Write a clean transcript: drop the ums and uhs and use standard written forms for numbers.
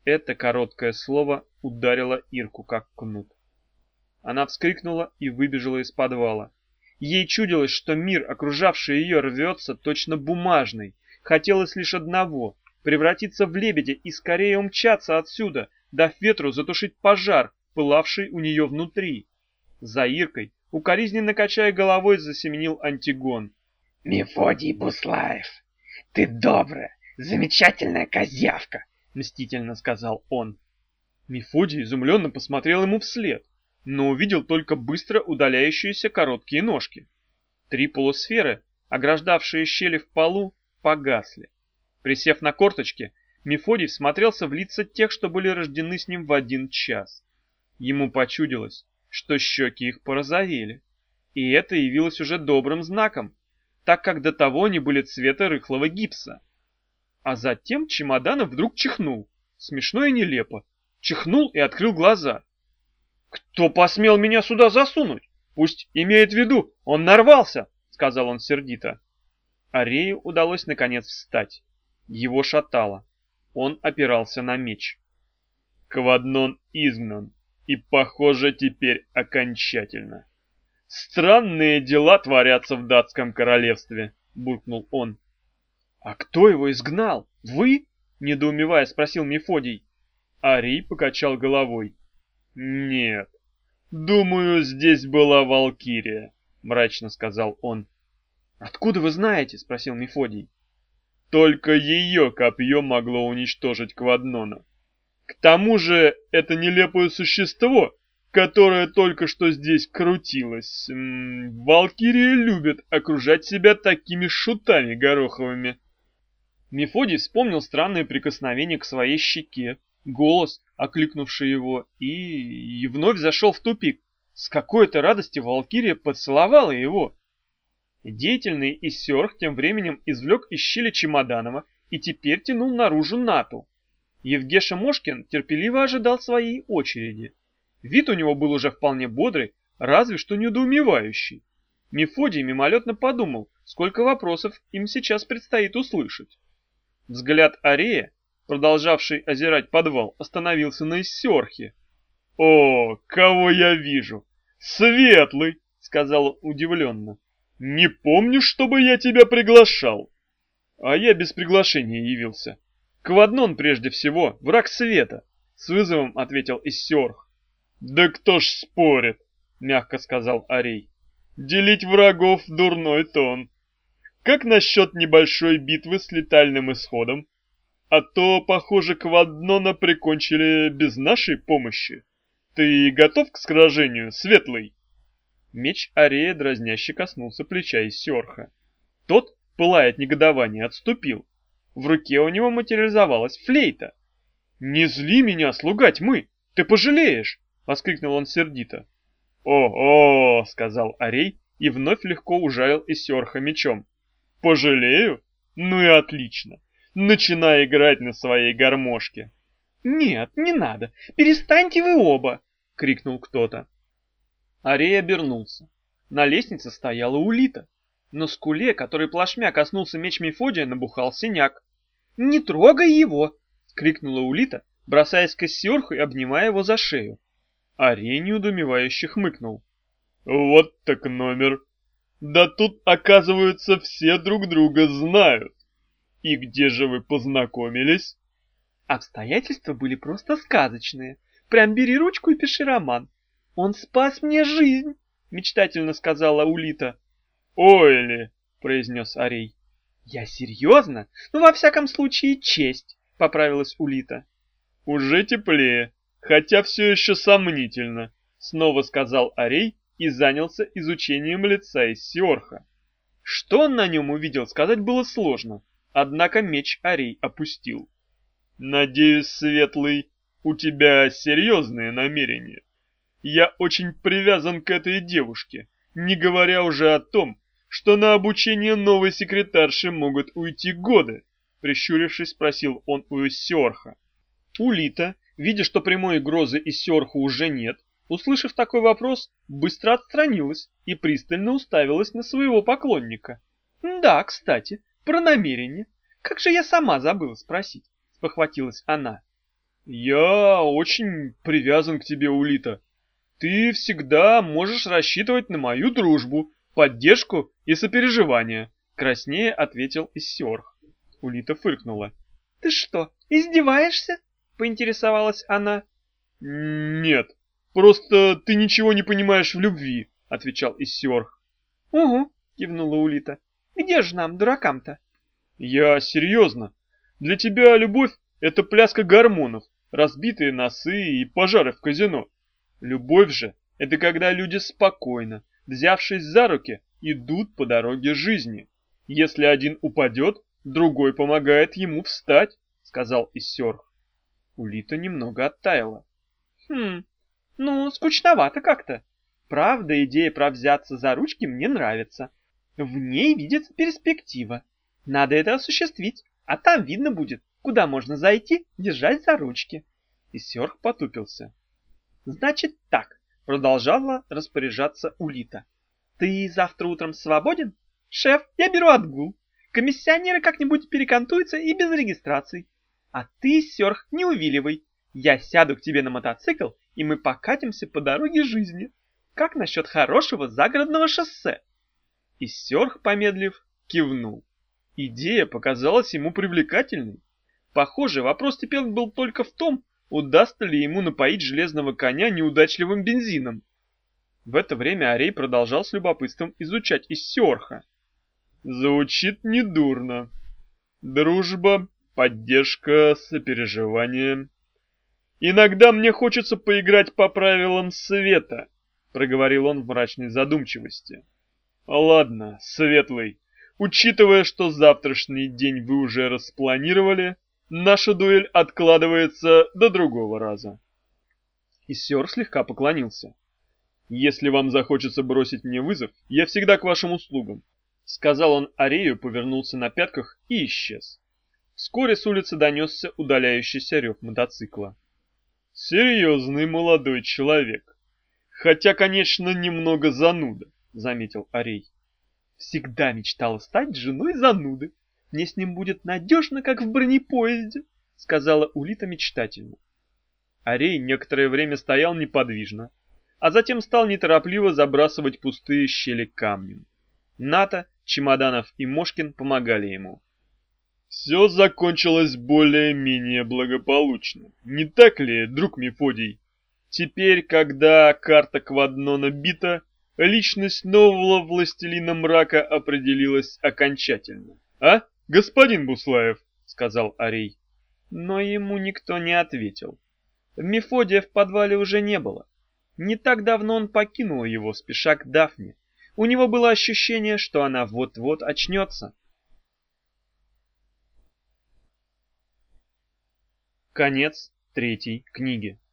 Это короткое слово ударило Ирку как кнут. Она вскрикнула и выбежала из подвала. Ей чудилось, что мир, окружавший ее, рвется точно бумажный. Хотелось лишь одного — превратиться в лебедя и скорее умчаться отсюда, дав ветру затушить пожар, пылавший у нее внутри. За Иркой, укоризненно качая головой, засеменил Антигон. «Мефодий Буслаев, ты добрая, замечательная козявка!» — мстительно сказал он. Мефодий изумленно посмотрел ему вслед, но увидел только быстро удаляющиеся короткие ножки. 3 полусферы, ограждавшие щели в полу, погасли. Присев на корточки, Мефодий всмотрелся в лица тех, что были рождены с ним в 1 час. Ему почудилось, что щеки их порозовели, и это явилось уже добрым знаком, так как до того они были цвета рыхлого гипса. А затем Чемоданов вдруг чихнул, смешно и нелепо, чихнул и открыл глаза. «Кто посмел меня сюда засунуть? Пусть имеет в виду, он нарвался!» — сказал он сердито. Арею удалось наконец встать. Его шатало. Он опирался на меч. Кваднон изгнан, и, похоже, теперь окончательно. «Странные дела творятся в датском королевстве», — буркнул он. «А кто его изгнал? Вы?» — недоумевая спросил Мефодий. Арий покачал головой. «Нет, думаю, здесь была Валкирия», — мрачно сказал он. «Откуда вы знаете?» — спросил Мефодий. «Только ее копье могло уничтожить Кваднона. К тому же это нелепое существо, которое только что здесь крутилось. Валкирия любит окружать себя такими шутами гороховыми». Мефодий вспомнил странное прикосновение к своей щеке, голос, окликнувший его, и вновь зашел в тупик. С какой-то радости Валкирия поцеловала его. Деятельный Иссёрх тем временем извлек из щели Чемоданова и теперь тянул наружу Нату. Евгеша Мошкин терпеливо ожидал своей очереди. Вид у него был уже вполне бодрый, разве что недоумевающий. Мефодий мимолетно подумал, сколько вопросов им сейчас предстоит услышать. Взгляд Арея, продолжавший озирать подвал, остановился на Иссёрхе. «О, кого я вижу! Светлый!» — сказал он удивленно. «Не помню, чтобы я тебя приглашал». «А я без приглашения явился. Кваднон прежде всего, враг света», — с вызовом ответил Иссёрх. «Да кто ж спорит?» — мягко сказал Арей. «Делить врагов — дурной тон. Как насчет небольшой битвы с летальным исходом? А то, похоже, Кваднона прикончили без нашей помощи. Ты готов к сражению, Светлый?» Меч Арея дразняще коснулся плеча Иссёрха. Тот, пылая от негодования, отступил. В руке у него материализовалась флейта. «Не зли меня, слуга тьмы! Ты пожалеешь!» — воскликнул он сердито. «О-о!» — сказал Арей и вновь легко ужалил Иссёрха мечом. «Пожалею? Ну и отлично! Начинай играть на своей гармошке!» «Нет, не надо! Перестаньте вы оба!» — крикнул кто-то. Арей обернулся. На лестнице стояла Улита. На скуле, которой плашмя коснулся меч Мефодия, набухал синяк. «Не трогай его!» — крикнула Улита, бросаясь к Иссёрху и обнимая его за шею. Арей неудумевающе хмыкнул. «Вот так номер! Да тут, оказывается, все друг друга знают! И где же вы познакомились?» «Обстоятельства были просто сказочные. Прям бери ручку и пиши роман. Он спас мне жизнь!» — мечтательно сказала Улита. «Ой ли!» — произнес Арей. «Я серьезно? Ну, во всяком случае, честь!» — поправилась Улита. «Уже теплее, хотя все еще сомнительно», — снова сказал Арей и занялся изучением лица Иссёрха. Что он на нем увидел, сказать было сложно, однако меч Арей опустил. «Надеюсь, Светлый, у тебя серьезные намерения. Я очень привязан к этой девушке, не говоря уже о том, что на обучение новой секретарши могут уйти годы», — прищурившись, спросил он у Иссёрха. Улита, видя, что прямой угрозы Иссёрху уже нет, услышав такой вопрос, быстро отстранилась и пристально уставилась на своего поклонника. «Да, кстати, про намерение. Как же я сама забыла спросить», — спохватилась она. Я очень привязан к тебе, Улита. Ты всегда можешь рассчитывать на мою дружбу, поддержку и сопереживание, краснее ответил Иссиорх. Улита фыркнула. Ты что, издеваешься? Поинтересовалась она. Нет, просто ты ничего не понимаешь в любви, отвечал Иссиорх. Угу, кивнула Улита. Где же нам, дуракам-то? Я серьезно. Для тебя любовь — это пляска гормонов, разбитые носы и пожары в казино. Любовь же — это когда люди спокойно, взявшись за руки, идут по дороге жизни. Если один упадет, другой помогает ему встать, сказал Иссиорх. Улита немного оттаяла. Ну, скучновато как-то. Правда, идея про взяться за ручки мне нравится. В ней видится перспектива. Надо это осуществить, а там видно будет, куда можно зайти, держась за ручки. Иссиорх потупился. Значит так, продолжала распоряжаться Улита. Ты завтра утром свободен? Шеф, я беру отгул. Комиссионеры как-нибудь перекантуются и без регистрации. А ты, Иссиорх, не увиливай. Я сяду к тебе на мотоцикл, и мы покатимся по дороге жизни. Как насчет хорошего загородного шоссе? Иссиорх, помедлив, кивнул. Идея показалась ему привлекательной. Похоже, вопрос теперь был только в том, удастся ли ему напоить железного коня неудачливым бензином. В это время Арей продолжал с любопытством изучать Иссиорха. Звучит недурно. Дружба, поддержка, сопереживание. Иногда мне хочется поиграть по правилам света, проговорил он в мрачной задумчивости. Ладно, Светлый, учитывая, что завтрашний день вы уже распланировали, наша дуэль откладывается до другого раза. Иссиорх слегка поклонился. Если вам захочется бросить мне вызов, я всегда к вашим услугам, сказал он Арею, повернулся на пятках и исчез. Вскоре с улицы донесся удаляющийся рев мотоцикла. Серьезный молодой человек. Хотя, конечно, немного зануда, заметил Арей. Всегда мечтала стать женой зануды. Мне с ним будет надежно, как в бронепоезде, сказала Улита мечтательно. Арей некоторое время стоял неподвижно, а затем стал неторопливо забрасывать пустые щели камнем. Ната, Чемоданов и Мошкин помогали ему. Все закончилось более-менее благополучно, не так ли, друг Мефодий? Теперь, когда карта Квадно набита, личность нового властелина мрака определилась окончательно. А, господин Буслаев, сказал Арей. Но ему никто не ответил. Мефодия в подвале уже не было. Не так давно он покинул его, спеша к Дафне. У него было ощущение, что она вот-вот очнется. Конец 3 книги.